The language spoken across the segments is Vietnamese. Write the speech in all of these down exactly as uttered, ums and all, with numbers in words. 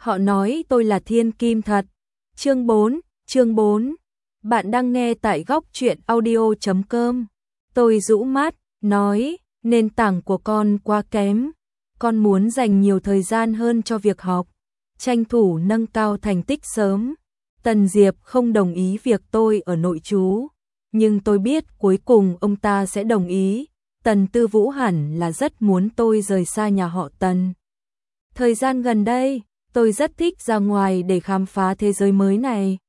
Họ nói tôi là thiên kim thật. Chương bốn, chương bốn. Bạn đang nghe tại góc truyện audio chấm com. Tôi rũ mắt, nói, nền tảng của con quá kém. Con muốn dành nhiều thời gian hơn cho việc học, tranh thủ nâng cao thành tích sớm. Tần Diệp không đồng ý việc tôi ở nội trú, nhưng tôi biết cuối cùng ông ta sẽ đồng ý. Tần Tư Vũ hẳn là rất muốn tôi rời xa nhà họ Tần. Thời gian gần đây, tôi rất thích ra ngoài để khám phá thế giới mới này.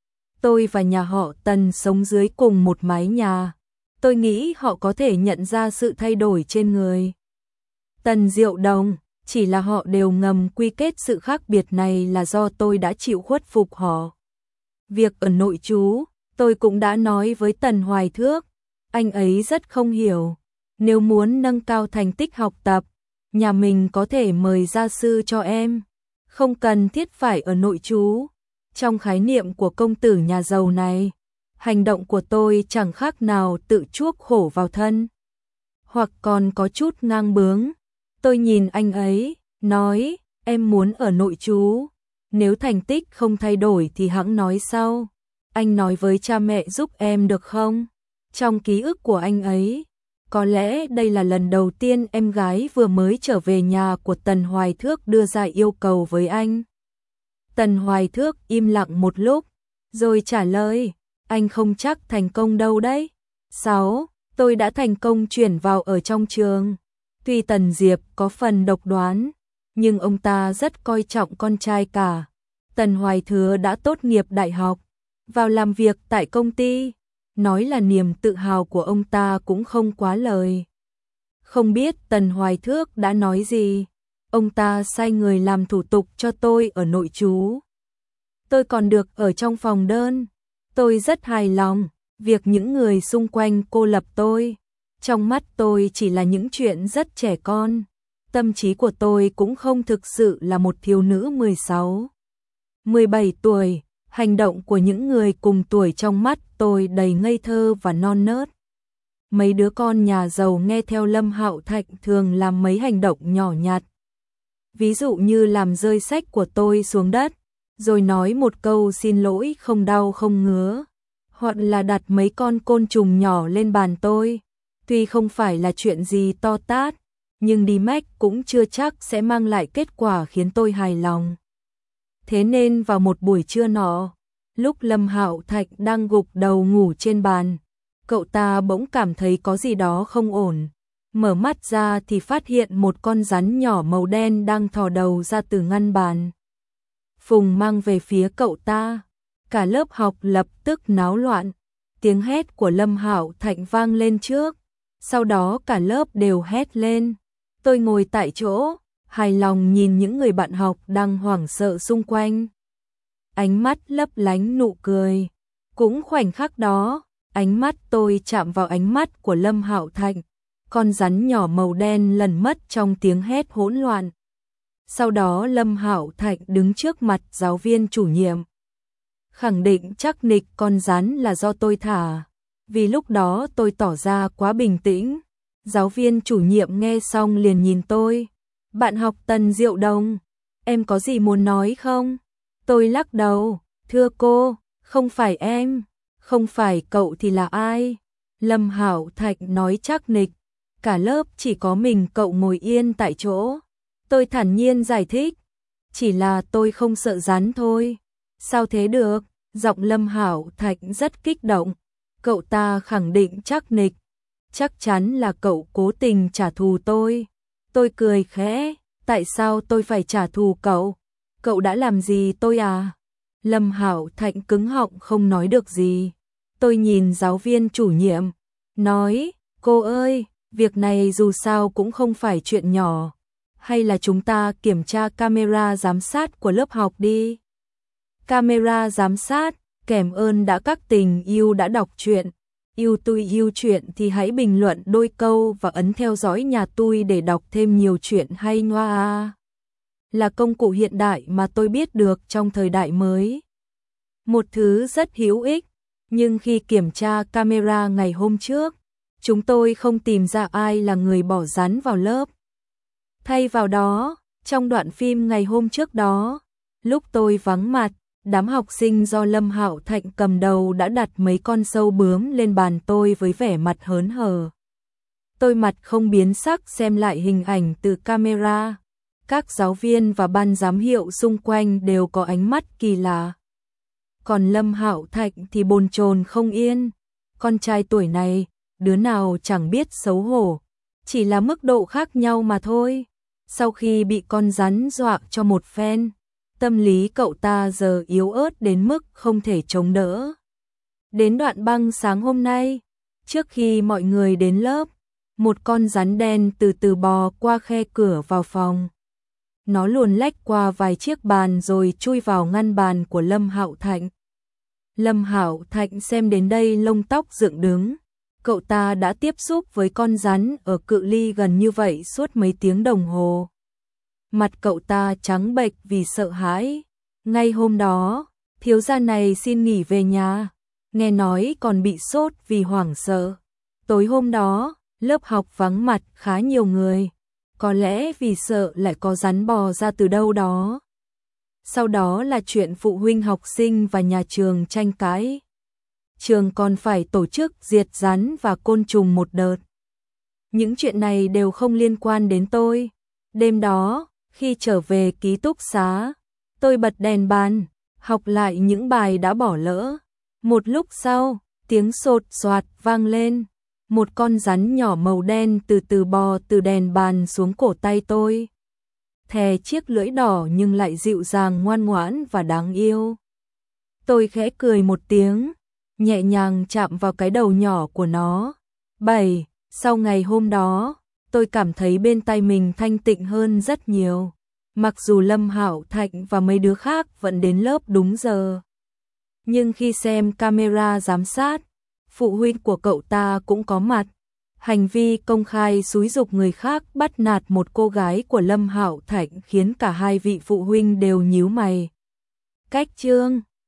Tôi và nhà họ Tần sống dưới cùng một mái nhà. Tôi nghĩ họ có thể nhận ra sự thay đổi trên người Tần Diệu Đồng, chỉ là họ đều ngầm quy kết sự khác biệt này là do tôi đã chịu khuất phục họ. Việc ở nội trú, tôi cũng đã nói với Tần Hoài Thước, anh ấy rất không hiểu. Nếu muốn nâng cao thành tích học tập, nhà mình có thể mời gia sư cho em, không cần thiết phải ở nội trú. Trong khái niệm của công tử nhà giàu này, hành động của tôi chẳng khác nào tự chuốc khổ vào thân, hoặc còn có chút ngang bướng. Tôi nhìn anh ấy, nói, em muốn ở nội trú, nếu thành tích không thay đổi thì hẵng nói sau. Anh nói với cha mẹ giúp em được không? Trong ký ức của anh ấy, có lẽ đây là lần đầu tiên em gái vừa mới trở về nhà của Tần Hoài Thước đưa ra yêu cầu với anh. Tần Hoài Thước im lặng một lúc, rồi trả lời, anh không chắc thành công đâu đấy. Sáu, tôi đã thành công chuyển vào ở trong trường. Tuy Tần Diệp có phần độc đoán, nhưng ông ta rất coi trọng con trai cả. Tần Hoài Thừa đã tốt nghiệp đại học, vào làm việc tại công ty. Nói là niềm tự hào của ông ta cũng không quá lời. Không biết Tần Hoài Thước đã nói gì, ông ta sai người làm thủ tục cho tôi ở nội trú. Tôi còn được ở trong phòng đơn. Tôi rất hài lòng, việc những người xung quanh cô lập tôi. Trong mắt tôi chỉ là những chuyện rất trẻ con. Tâm trí của tôi cũng không thực sự là một thiếu nữ mười sáu, mười bảy tuổi. Hành động của những người cùng tuổi trong mắt tôi đầy ngây thơ và non nớt. Mấy đứa con nhà giàu nghe theo Lâm Hạo Thạch thường làm mấy hành động nhỏ nhặt. Ví dụ như làm rơi sách của tôi xuống đất, rồi nói một câu xin lỗi không đau không ngứa. Hoặc là đặt mấy con côn trùng nhỏ lên bàn tôi. Tuy không phải là chuyện gì to tát, nhưng đi mách cũng chưa chắc sẽ mang lại kết quả khiến tôi hài lòng. Thế nên vào một buổi trưa nọ, lúc Lâm Hạo Thạch đang gục đầu ngủ trên bàn, cậu ta bỗng cảm thấy có gì đó không ổn. Mở mắt ra thì phát hiện một con rắn nhỏ màu đen đang thò đầu ra từ ngăn bàn. Phùng mang về phía cậu ta. Cả lớp học lập tức náo loạn. Tiếng hét của Lâm Hạo Thạch vang lên trước, sau đó cả lớp đều hét lên. Tôi ngồi tại chỗ, hài lòng nhìn những người bạn học đang hoảng sợ xung quanh. Ánh mắt lấp lánh nụ cười. Cũng khoảnh khắc đó, ánh mắt tôi chạm vào ánh mắt của Lâm Hạo Thạch. Con rắn nhỏ màu đen lẩn mất trong tiếng hét hỗn loạn. Sau đó Lâm Hạo Thạch đứng trước mặt giáo viên chủ nhiệm, khẳng định chắc nịch con rắn là do tôi thả, vì lúc đó tôi tỏ ra quá bình tĩnh. Giáo viên chủ nhiệm nghe xong liền nhìn tôi. Bạn học Tần Diệu Đồng, em có gì muốn nói không? Tôi lắc đầu, thưa cô, không phải em, không phải cậu thì là ai? Lâm Hạo Thạch nói chắc nịch, cả lớp chỉ có mình cậu ngồi yên tại chỗ. Tôi thản nhiên giải thích, chỉ là tôi không sợ rắn thôi. Sao thế được? Giọng Lâm Hạo Thạch rất kích động. Cậu ta khẳng định chắc nịch, chắc chắn là cậu cố tình trả thù tôi. Tôi cười khẽ, tại sao tôi phải trả thù cậu? Cậu đã làm gì tôi à? Lâm Hạo Thạch cứng họng không nói được gì. Tôi nhìn giáo viên chủ nhiệm, nói, cô ơi, việc này dù sao cũng không phải chuyện nhỏ. Hay là chúng ta kiểm tra camera giám sát của lớp học đi. Camera giám sát, cảm ơn đã các tình yêu đã đọc truyện. Yêu tôi yêu truyện thì hãy bình luận đôi câu và ấn theo dõi nhà tôi để đọc thêm nhiều chuyện hay ngoa. Là công cụ hiện đại mà tôi biết được trong thời đại mới. Một thứ rất hữu ích, nhưng khi kiểm tra camera ngày hôm trước, chúng tôi không tìm ra ai là người bỏ rắn vào lớp. Thay vào đó, trong đoạn phim ngày hôm trước đó, Lúc tôi vắng mặt, đám học sinh do Lâm Hạo Thạnh cầm đầu đã đặt mấy con sâu bướm lên bàn tôi với vẻ mặt hớn hở. Tôi mặt không biến sắc xem lại hình ảnh từ camera. Các giáo viên và ban giám hiệu xung quanh đều có ánh mắt kỳ lạ. Còn Lâm Hạo Thạnh thì bồn chồn không yên. Con trai tuổi này, đứa nào chẳng biết xấu hổ. Chỉ là mức độ khác nhau mà thôi. Sau khi bị con rắn dọa cho một phen, tâm lý cậu ta giờ yếu ớt đến mức không thể chống đỡ. Đến đoạn băng sáng hôm nay, trước khi mọi người đến lớp, một con rắn đen từ từ bò qua khe cửa vào phòng. Nó luồn lách qua vài chiếc bàn rồi chui vào ngăn bàn của Lâm Hạo Thạnh. Lâm Hạo Thạnh xem đến đây lông tóc dựng đứng. Cậu ta đã tiếp xúc với con rắn ở cự ly gần như vậy suốt mấy tiếng đồng hồ. Mặt cậu ta trắng bệch vì sợ hãi. Ngay hôm đó, thiếu gia này xin nghỉ về nhà. Nghe nói còn bị sốt vì hoảng sợ. Tối hôm đó, lớp học vắng mặt khá nhiều người. Có lẽ vì sợ lại có rắn bò ra từ đâu đó. Sau đó là chuyện phụ huynh học sinh và nhà trường tranh cãi. Trường còn phải tổ chức diệt rắn và côn trùng một đợt. Những chuyện này đều không liên quan đến tôi. Đêm đó, khi trở về ký túc xá, tôi bật đèn bàn, học lại những bài đã bỏ lỡ. Một lúc sau, tiếng sột soạt vang lên. Một con rắn nhỏ màu đen từ từ bò từ đèn bàn xuống cổ tay tôi. Thè chiếc lưỡi đỏ nhưng lại dịu dàng ngoan ngoãn và đáng yêu. Tôi khẽ cười một tiếng, nhẹ nhàng chạm vào cái đầu nhỏ của nó. bảy. Sau ngày hôm đó, tôi cảm thấy bên tai mình thanh tịnh hơn rất nhiều. Mặc dù Lâm Hạo Thạnh và mấy đứa khác vẫn đến lớp đúng giờ. Nhưng khi xem camera giám sát, phụ huynh của cậu ta cũng có mặt. Hành vi công khai xúi giục người khác bắt nạt một cô gái của Lâm Hạo Thạnh khiến cả hai vị phụ huynh đều nhíu mày. Cách chương